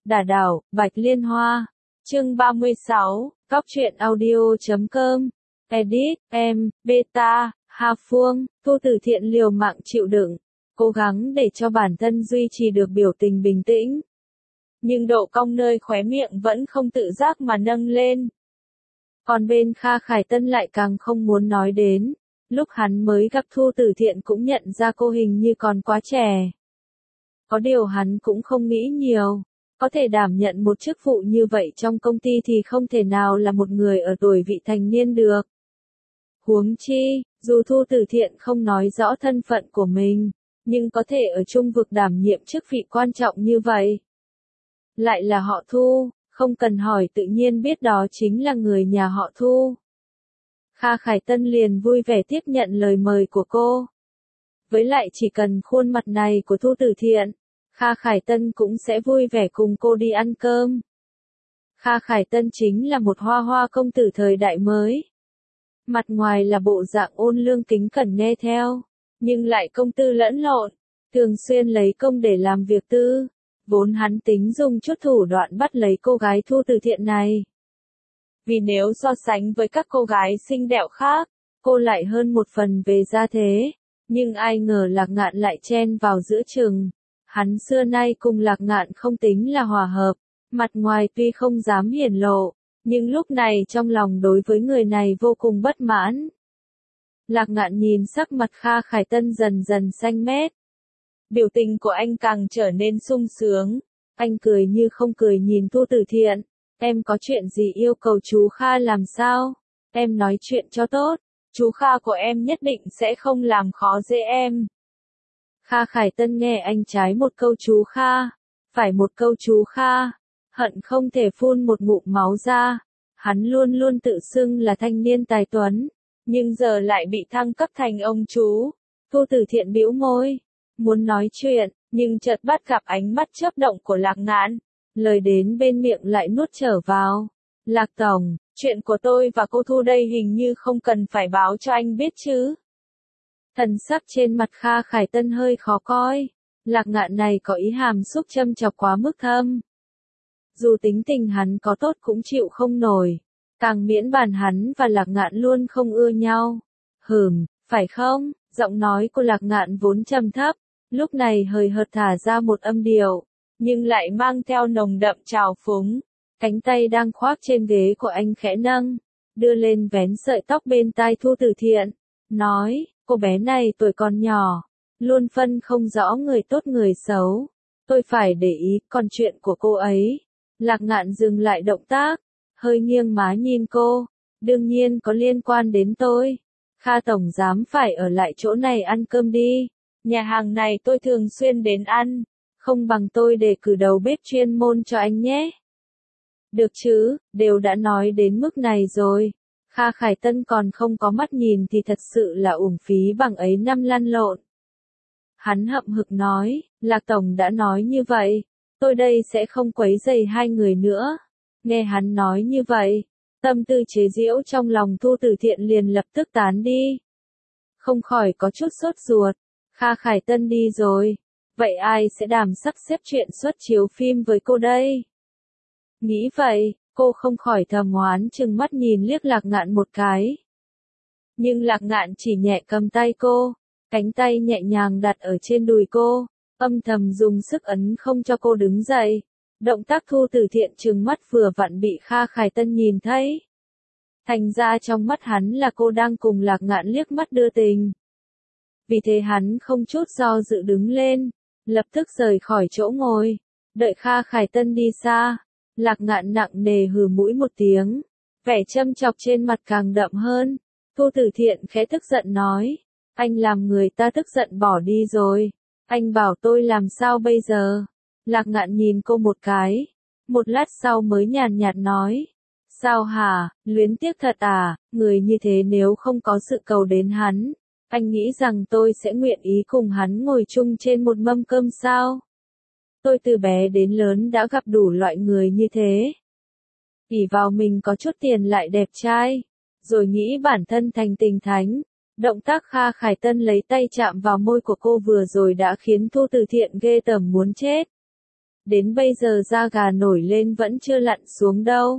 Đả đảo, Bạch Liên Hoa. Chương 36, Góc truyện audio.com. Edit, em, Beta, Hà Phương. Thu Từ Thiện liều mạng chịu đựng, cố gắng để cho bản thân duy trì được biểu tình bình tĩnh. Nhưng độ cong nơi khóe miệng vẫn không tự giác mà nâng lên. Còn bên Kha Khải Tân lại càng không muốn nói đến. Lúc hắn mới gặp Thu Từ Thiện cũng nhận ra cô hình như còn quá trẻ. Có điều hắn cũng không nghĩ nhiều. Có thể đảm nhận một chức vụ như vậy trong công ty thì không thể nào là một người ở tuổi vị thành niên được. Huống chi, dù Thu Từ Thiện không nói rõ thân phận của mình, nhưng có thể ở chung vực đảm nhiệm chức vị quan trọng như vậy. Lại là họ Thu, không cần hỏi tự nhiên biết đó chính là người nhà họ Thu. Kha Khải Tân liền vui vẻ tiếp nhận lời mời của cô. Với lại chỉ cần khuôn mặt này của Thu Từ Thiện, Kha Khải Tân cũng sẽ vui vẻ cùng cô đi ăn cơm. Kha Khải Tân chính là một hoa hoa công tử thời đại mới. Mặt ngoài là bộ dạng ôn lương kính cẩn nghe theo, nhưng lại công tư lẫn lộn, thường xuyên lấy công để làm việc tư. Vốn hắn tính dùng chút thủ đoạn bắt lấy cô gái Thu Từ Thiện này. Vì nếu so sánh với các cô gái xinh đẹp khác, cô lại hơn một phần về gia thế. Nhưng ai ngờ Lạc Ngạn lại chen vào giữa chừng. Hắn xưa nay cùng Lạc Ngạn không tính là hòa hợp, mặt ngoài tuy không dám hiển lộ, nhưng lúc này trong lòng đối với người này vô cùng bất mãn. Lạc Ngạn nhìn sắc mặt Kha Khải Tân dần dần xanh mét. Biểu tình của anh càng trở nên sung sướng. Anh cười như không cười nhìn Thu Từ Thiện. Em có chuyện gì yêu cầu chú Kha làm sao? Em nói chuyện cho tốt. Chú Kha của em nhất định sẽ không làm khó dễ em. Kha Khải Tân nghe anh trái một câu chú Kha, phải một câu chú Kha, hận không thể phun một ngụm máu ra. Hắn luôn luôn tự xưng là thanh niên tài tuấn, nhưng giờ lại bị thăng cấp thành ông chú. Thu Từ Thiện bĩu môi, muốn nói chuyện, nhưng chợt bắt gặp ánh mắt chớp động của Lạc Ngạn, lời đến bên miệng lại nuốt trở vào. Lạc Tổng, chuyện của tôi và cô Thu đây hình như không cần phải báo cho anh biết chứ. Thần sắc trên mặt Kha Khải Tân hơi khó coi. Lạc Ngạn này có ý hàm xúc châm chọc quá mức thâm. Dù tính tình hắn có tốt cũng chịu không nổi. Càng miễn bàn hắn và Lạc Ngạn luôn không ưa nhau. Phải không? Giọng nói của Lạc Ngạn vốn trầm thấp, lúc này hời hợt thả ra một âm điệu, nhưng lại mang theo nồng đậm trào phúng. Cánh tay đang khoác trên ghế của anh khẽ nâng, đưa lên vén sợi tóc bên tai Thu Từ Thiện, nói, cô bé này tuổi còn nhỏ, luôn phân không rõ người tốt người xấu. Tôi phải để ý, còn chuyện của cô ấy. Lạc Ngạn dừng lại động tác, hơi nghiêng má nhìn cô, đương nhiên có liên quan đến tôi. Kha Tổng dám phải ở lại chỗ này ăn cơm đi. Nhà hàng này tôi thường xuyên đến ăn, không bằng tôi đề cử đầu bếp chuyên môn cho anh nhé. Được chứ, đều đã nói đến mức này rồi. Kha Khải Tân còn không có mắt nhìn thì thật sự là uổng phí bằng ấy năm lăn lộn. Hắn hậm hực nói, Lạc Tổng đã nói như vậy, tôi đây sẽ không quấy rầy hai người nữa. Nghe hắn nói như vậy, tâm tư chế giễu trong lòng Thu Từ Thiện liền lập tức tán đi. Không khỏi có chút sốt ruột, Kha Khải Tân đi rồi, vậy ai sẽ đảm sắp xếp chuyện xuất chiếu phim với cô đây? Nghĩ vậy, cô không khỏi thầm oán chừng mắt nhìn liếc Lạc Ngạn một cái. Nhưng Lạc Ngạn chỉ nhẹ cầm tay cô, cánh tay nhẹ nhàng đặt ở trên đùi cô, âm thầm dùng sức ấn không cho cô đứng dậy. Động tác Thu Từ Thiện trừng mắt vừa vặn bị Kha Khải Tân nhìn thấy. Thành ra trong mắt hắn là cô đang cùng Lạc Ngạn liếc mắt đưa tình. Vì thế hắn không chút do dự đứng lên, lập tức rời khỏi chỗ ngồi, đợi Kha Khải Tân đi xa. Lạc Ngạn nặng nề hừ mũi một tiếng, vẻ châm chọc trên mặt càng đậm hơn. Thu Từ Thiện khẽ tức giận nói, anh làm người ta tức giận bỏ đi rồi, anh bảo tôi làm sao bây giờ? Lạc Ngạn nhìn cô một cái, một lát sau mới nhàn nhạt nói, sao hả, luyến tiếc thật à, người như thế nếu không có sự cầu đến hắn, anh nghĩ rằng tôi sẽ nguyện ý cùng hắn ngồi chung trên một mâm cơm sao? Tôi từ bé đến lớn đã gặp đủ loại người như thế. Ỷ vào mình có chút tiền lại đẹp trai, rồi nghĩ bản thân thành tình thánh. Động tác Kha Khải Tân lấy tay chạm vào môi của cô vừa rồi đã khiến Thu Từ Thiện ghê tởm muốn chết. đến bây giờ da gà nổi lên vẫn chưa lặn xuống đâu.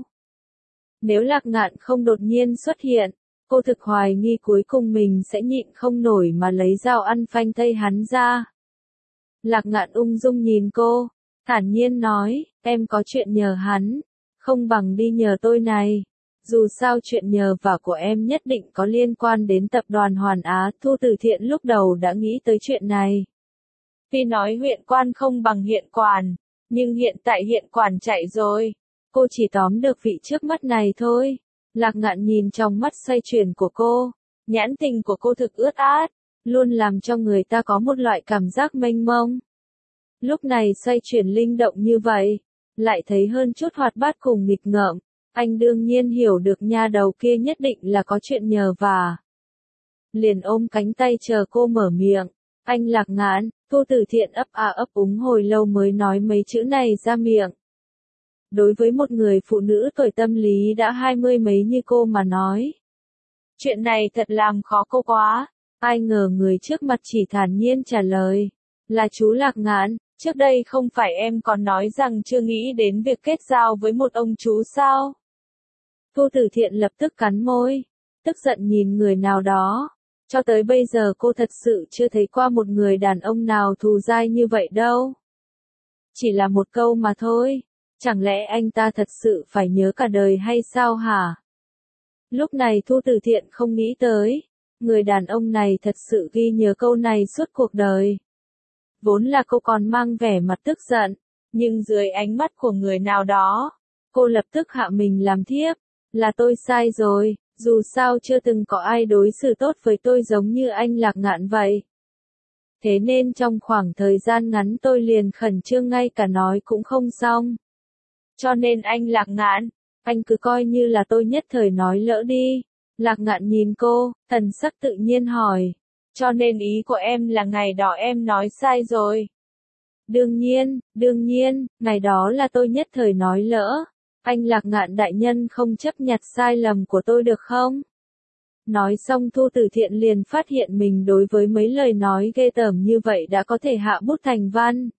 Nếu Lạc Ngạn không đột nhiên xuất hiện, cô thực hoài nghi cuối cùng mình sẽ nhịn không nổi mà lấy dao ăn phanh thây hắn ra. Lạc Ngạn ung dung nhìn cô, thản nhiên nói, em có chuyện nhờ hắn, không bằng đi nhờ tôi này. Dù sao chuyện nhờ vả của em nhất định có liên quan đến tập đoàn Hoàn Á. Thu Từ Thiện lúc đầu đã nghĩ tới chuyện này. Tuy nói huyện quan không bằng hiện quản, nhưng hiện tại hiện quản chạy rồi. Cô chỉ tóm được vị trước mắt này thôi. Lạc Ngạn nhìn trong mắt xoay chuyển của cô, nhãn tình của cô thực ướt át, luôn làm cho người ta có một loại cảm giác mênh mông. Lúc này xoay chuyển linh động như vậy, lại thấy hơn chút hoạt bát cùng nghịch ngợm, anh đương nhiên hiểu được nha đầu kia nhất định là có chuyện nhờ vả. Liền ôm cánh tay chờ cô mở miệng, anh Lạc Ngạn. Thu Từ Thiện ấp a ấp úng hồi lâu mới nói mấy chữ này ra miệng. Đối với một người phụ nữ tuổi tâm lý đã 20 mấy như cô mà nói, chuyện này thật làm khó cô quá. Ai ngờ người trước mặt chỉ thản nhiên trả lời, là chú Lạc Ngạn, trước đây không phải em còn nói rằng chưa nghĩ đến việc kết giao với một ông chú sao? Thu Từ Thiện lập tức cắn môi, tức giận nhìn người nào đó. Cho tới bây giờ cô thật sự chưa thấy qua một người đàn ông nào thù dai như vậy đâu. Chỉ là một câu mà thôi, chẳng lẽ anh ta thật sự phải nhớ cả đời hay sao hả? Lúc này Thu Từ Thiện không nghĩ tới, người đàn ông này thật sự ghi nhớ câu này suốt cuộc đời. Vốn là cô còn mang vẻ mặt tức giận, nhưng dưới ánh mắt của người nào đó, cô lập tức hạ mình làm thiếp, là tôi sai rồi. Dù sao chưa từng có ai đối xử tốt với tôi giống như anh Lạc Ngạn vậy. Thế nên trong khoảng thời gian ngắn tôi liền khẩn trương ngay cả nói cũng không xong. Cho nên anh Lạc Ngạn, anh cứ coi như là tôi nhất thời nói lỡ đi. Lạc Ngạn nhìn cô, thần sắc tự nhiên hỏi. Cho nên ý của em là ngày đó em nói sai rồi. Đương nhiên, ngày đó là tôi nhất thời nói lỡ. Anh Lạc Ngạn đại nhân không chấp nhặt sai lầm của tôi được không? Nói xong Thu Từ Thiện liền phát hiện mình đối với mấy lời nói ghê tởm như vậy đã có thể hạ bút thành văn.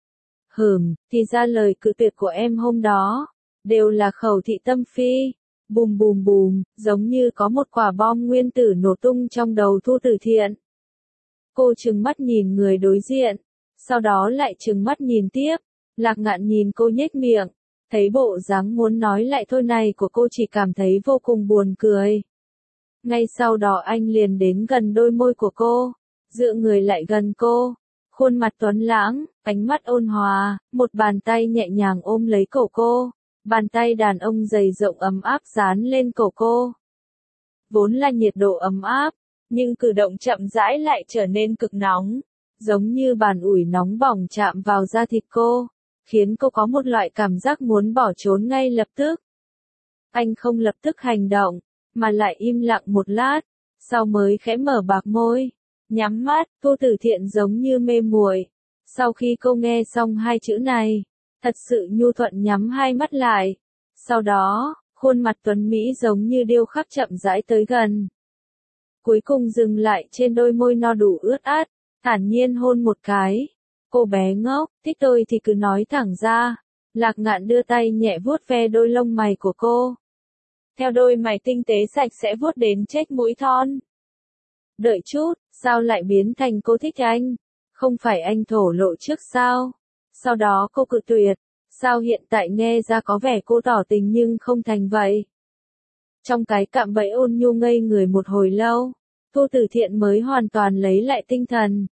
Thì ra lời cự tuyệt của em hôm đó, đều là khẩu thị tâm phi. Bùm bùm bùm, giống như có một quả bom nguyên tử nổ tung trong đầu Thu Từ Thiện. Cô trừng mắt nhìn người đối diện, sau đó lại trừng mắt nhìn tiếp. Lạc Ngạn nhìn cô nhếch miệng. Thấy bộ dáng muốn nói lại thôi này của cô chỉ cảm thấy vô cùng buồn cười. Ngay sau đó anh liền đến gần đôi môi của cô, dựa người lại gần cô, khuôn mặt tuấn lãng, ánh mắt ôn hòa, một bàn tay nhẹ nhàng ôm lấy cổ cô, bàn tay đàn ông dày rộng ấm áp dán lên cổ cô. Vốn là nhiệt độ ấm áp, nhưng cử động chậm rãi lại trở nên cực nóng, giống như bàn ủi nóng bỏng chạm vào da thịt cô, khiến cô có một loại cảm giác muốn bỏ trốn ngay lập tức. Anh không lập tức hành động, mà lại im lặng một lát, sau mới khẽ mở bạc môi, nhắm mắt. Thu Từ Thiện giống như mê muội. Sau khi cô nghe xong hai chữ này, thật sự nhu thuận nhắm hai mắt lại. Sau đó, khuôn mặt tuấn Mỹ giống như điêu khắc chậm rãi tới gần. Cuối cùng dừng lại trên đôi môi no đủ ướt át, thản nhiên hôn một cái. Cô bé ngốc, thích tôi thì cứ nói thẳng ra. Lạc Ngạn đưa tay nhẹ vuốt ve đôi lông mày của cô. Theo đôi mày tinh tế sạch sẽ vuốt đến chết mũi thon. Đợi chút, sao lại biến thành cô thích anh? Không phải anh thổ lộ trước sao? Sau đó cô cự tuyệt. Sao hiện tại nghe ra có vẻ cô tỏ tình nhưng không thành vậy? Trong cái cạm bẫy ôn nhu ngây người một hồi lâu, Thu Từ Thiện mới hoàn toàn lấy lại tinh thần.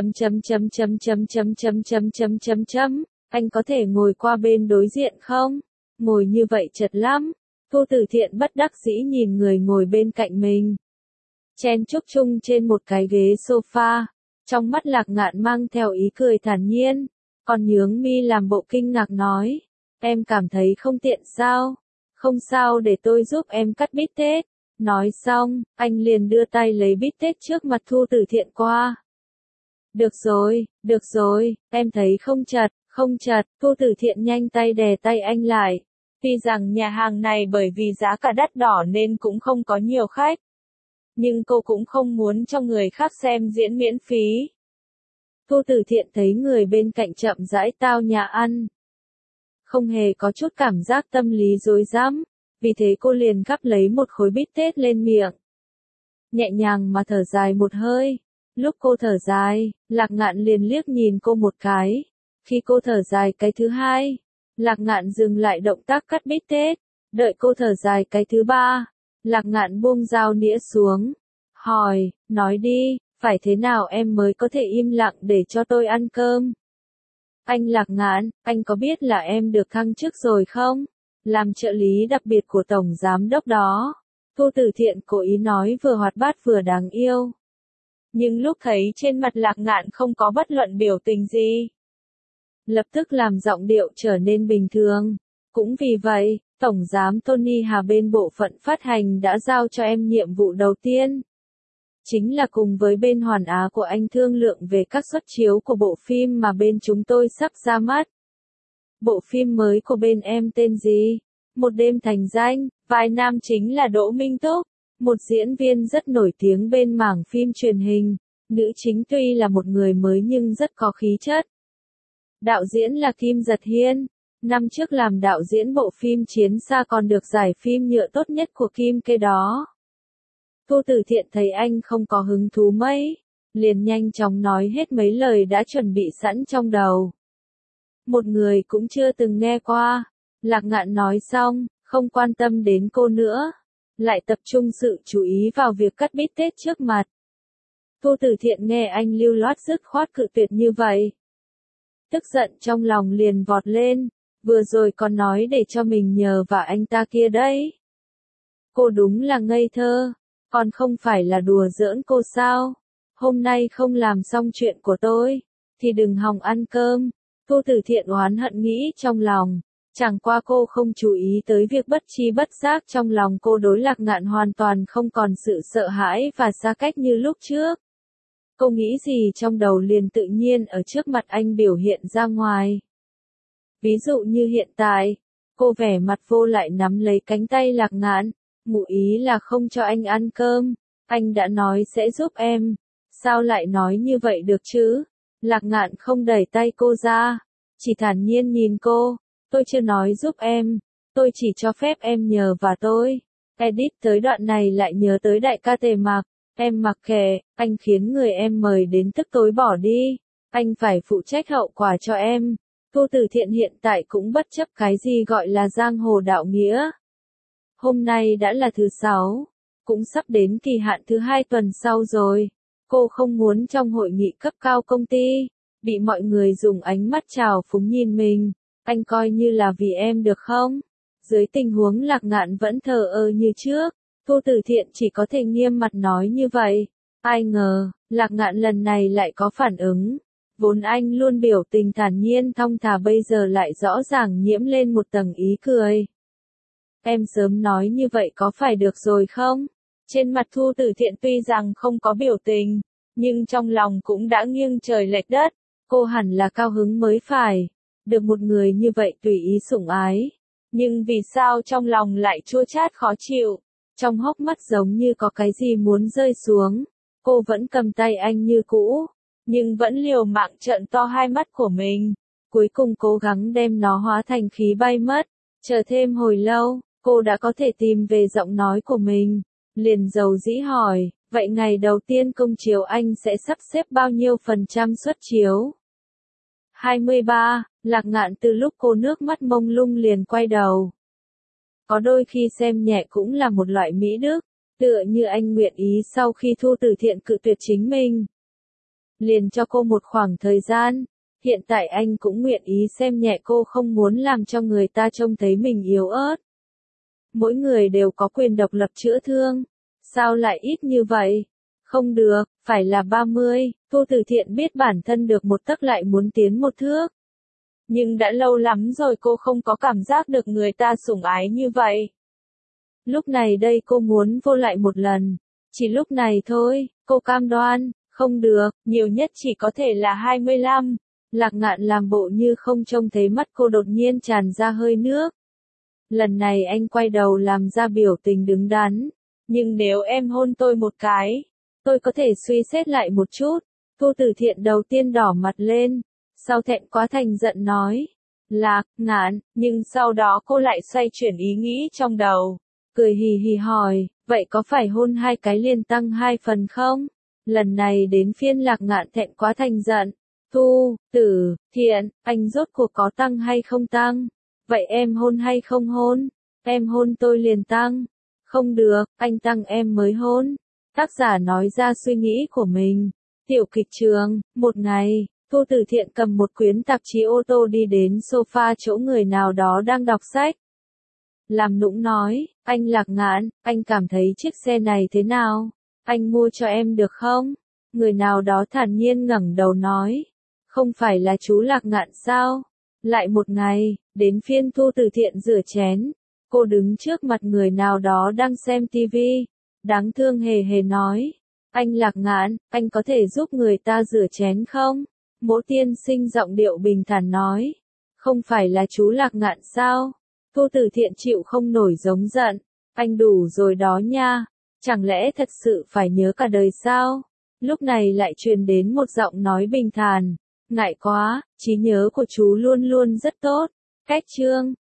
Anh có thể ngồi qua bên đối diện không? Ngồi như vậy chật lắm. Thu Từ Thiện bất đắc dĩ nhìn người ngồi bên cạnh mình. Chen chúc chung trên một cái ghế sofa. Trong mắt Lạc Ngạn mang theo ý cười thản nhiên. Còn nhướng mi làm bộ kinh ngạc nói. Em cảm thấy không tiện sao? Không sao, để tôi giúp em cắt bít tết. Nói xong, anh liền đưa tay lấy bít tết trước mặt Thu Từ Thiện qua. Được rồi, em thấy không chật, Thu Từ Thiện nhanh tay đè tay anh lại. Tuy rằng nhà hàng này bởi vì giá cả đắt đỏ nên cũng không có nhiều khách. Nhưng cô cũng không muốn cho người khác xem diễn miễn phí. Thu Từ Thiện thấy người bên cạnh chậm rãi tao nhã ăn, không hề có chút cảm giác tâm lý rối rắm, vì thế cô liền gắp lấy một khối bít tết lên miệng. Nhẹ nhàng mà thở dài một hơi. Lúc cô thở dài, Lạc Ngạn liền liếc nhìn cô một cái. Khi cô thở dài cái thứ hai, Lạc Ngạn dừng lại động tác cắt bít tết. Đợi cô thở dài cái thứ ba, Lạc Ngạn buông dao nĩa xuống. Hỏi, nói đi, phải thế nào em mới có thể im lặng để cho tôi ăn cơm? Anh Lạc Ngạn, anh có biết là em được thăng chức rồi không? Làm trợ lý đặc biệt của Tổng Giám Đốc đó. Thu Tử Thiện cố ý nói vừa hoạt bát vừa đáng yêu. Nhưng lúc thấy trên mặt Lạc Ngạn không có bất luận biểu tình gì, lập tức làm giọng điệu trở nên bình thường. Cũng vì vậy, Tổng Giám Tony Hà bên bộ phận phát hành đã giao cho em nhiệm vụ đầu tiên. Chính là cùng với bên Hoàn Á của anh thương lượng về các suất chiếu của bộ phim mà bên chúng tôi sắp ra mắt. Bộ phim mới của bên em tên gì? Một đêm thành danh, vai nam chính là Đỗ Minh Túc, một diễn viên rất nổi tiếng bên mảng phim truyền hình. Nữ chính tuy là một người mới nhưng rất có khí chất. Đạo diễn là Kim Giật Hiên, năm trước làm đạo diễn bộ phim Chiến Xa còn được giải phim nhựa tốt nhất của Kim Kê đó. Thu Tử Thiện thấy anh không có hứng thú mấy, liền nhanh chóng nói hết mấy lời đã chuẩn bị sẵn trong đầu. Một người cũng chưa từng nghe qua. Lạc Ngạn nói xong, không quan tâm đến cô nữa, lại tập trung sự chú ý vào việc cắt bít tết trước mặt. Thu Tử Thiện nghe anh lưu loát dứt khoát cự tuyệt như vậy, tức giận trong lòng liền vọt lên, vừa rồi còn nói để cho mình nhờ vào anh ta kia đấy. Cô đúng là ngây thơ, còn không phải là đùa giỡn cô sao? Hôm nay không làm xong chuyện của tôi, thì đừng hòng ăn cơm. Thu Tử Thiện oán hận nghĩ trong lòng, chẳng qua cô không chú ý tới việc bất tri bất giác trong lòng cô đối Lạc Ngạn hoàn toàn không còn sự sợ hãi và xa cách như lúc trước. Cô nghĩ gì trong đầu liền tự nhiên ở trước mặt anh biểu hiện ra ngoài. Ví dụ như hiện tại, cô vẻ mặt vô lại nắm lấy cánh tay Lạc Ngạn, ngụ ý là không cho anh ăn cơm. Anh đã nói sẽ giúp em, sao lại nói như vậy được chứ? Lạc Ngạn không đẩy tay cô ra, chỉ thản nhiên nhìn cô. Tôi chưa nói giúp em, tôi chỉ cho phép em nhờ và tôi. Edit tới đoạn này lại nhớ tới đại ca Tề Mặc. Em mặc kệ, anh khiến người em mời đến tức tối bỏ đi. Anh phải phụ trách hậu quả cho em. Thu Tử Thiện hiện tại cũng bất chấp cái gì gọi là giang hồ đạo nghĩa. Hôm nay đã là thứ 6, cũng sắp đến kỳ hạn thứ 2 tuần sau rồi. Cô không muốn trong hội nghị cấp cao công ty, bị mọi người dùng ánh mắt trào phúng nhìn mình. Anh coi như là vì em được không? Dưới tình huống Lạc Ngạn vẫn thờ ơ như trước, Thu Tử Thiện chỉ có thể nghiêm mặt nói như vậy. Ai ngờ, Lạc Ngạn lần này lại có phản ứng. Vốn anh luôn biểu tình thản nhiên thong thả bây giờ lại rõ ràng nhiễm lên một tầng ý cười. Em sớm nói như vậy có phải được rồi không? Trên mặt Thu Tử Thiện tuy rằng không có biểu tình, nhưng trong lòng cũng đã nghiêng trời lệch đất. Cô hẳn là cao hứng mới phải. Được một người như vậy tùy ý sủng ái. Nhưng vì sao trong lòng lại chua chát khó chịu? Trong hốc mắt giống như có cái gì muốn rơi xuống. Cô vẫn cầm tay anh như cũ, nhưng vẫn liều mạng trợn to hai mắt của mình. Cuối cùng cố gắng đem nó hóa thành khí bay mất. Chờ thêm hồi lâu, cô đã có thể tìm về giọng nói của mình. Liền dầu dĩ hỏi, vậy ngày đầu tiên công chiếu anh sẽ sắp xếp bao nhiêu % suất chiếu? 23, Lạc Ngạn từ lúc cô nước mắt mông lung liền quay đầu. Có đôi khi xem nhẹ cũng là một loại mỹ đức, tựa như anh nguyện ý sau khi Thu Tử Thiện cự tuyệt chính mình. Liền cho cô một khoảng thời gian, hiện tại anh cũng nguyện ý xem nhẹ cô, không muốn làm cho người ta trông thấy mình yếu ớt. Mỗi người đều có quyền độc lập chữa thương, sao lại ít như vậy? Không được, phải là 30, Thu Tử Thiện biết bản thân được một tấc lại muốn tiến một thước. Nhưng đã lâu lắm rồi cô không có cảm giác được người ta sủng ái như vậy. Lúc này đây cô muốn vô lại một lần. Chỉ lúc này thôi, cô cam đoan, không được, nhiều nhất chỉ có thể là 25. Lạc Ngạn làm bộ như không trông thấy mắt cô đột nhiên tràn ra hơi nước. Lần này anh quay đầu làm ra biểu tình đứng đắn. Nhưng nếu em hôn tôi một cái, tôi có thể suy xét lại một chút. Thu Tử Thiện đầu tiên đỏ mặt lên, sau thẹn quá thành giận nói. Lạc Ngạn, nhưng sau đó cô lại xoay chuyển ý nghĩ trong đầu. Cười hì hì hỏi, vậy có phải hôn hai cái liền tăng 2 phần không? Lần này đến phiên Lạc Ngạn thẹn quá thành giận. Thu, Tử, Thiện, anh rốt cuộc có tăng hay không tăng? Vậy em hôn hay không hôn? Em hôn tôi liền tăng. Không được, anh tăng em mới hôn. Tác giả nói ra suy nghĩ của mình. Tiểu kịch trường, một ngày, Thu Tử Thiện cầm một quyển tạp chí ô tô đi đến sofa chỗ người nào đó đang đọc sách. Làm nũng nói, anh Lạc Ngạn, anh cảm thấy chiếc xe này thế nào? Anh mua cho em được không? Người nào đó thản nhiên ngẩng đầu nói, không phải là chú Lạc Ngạn sao? Lại một ngày, đến phiên Thu Tử Thiện rửa chén. Cô đứng trước mặt người nào đó đang xem tivi. Đáng thương hề hề nói, anh Lạc Ngạn, anh có thể giúp người ta rửa chén không? Mỗ tiên sinh giọng điệu bình thản nói, không phải là chú Lạc Ngạn sao? Thu Tử Thiện chịu không nổi giống giận, anh đủ rồi đó nha, chẳng lẽ thật sự phải nhớ cả đời sao? Lúc này lại truyền đến một giọng nói bình thản, ngại quá, trí nhớ của chú luôn luôn rất tốt. Cách chương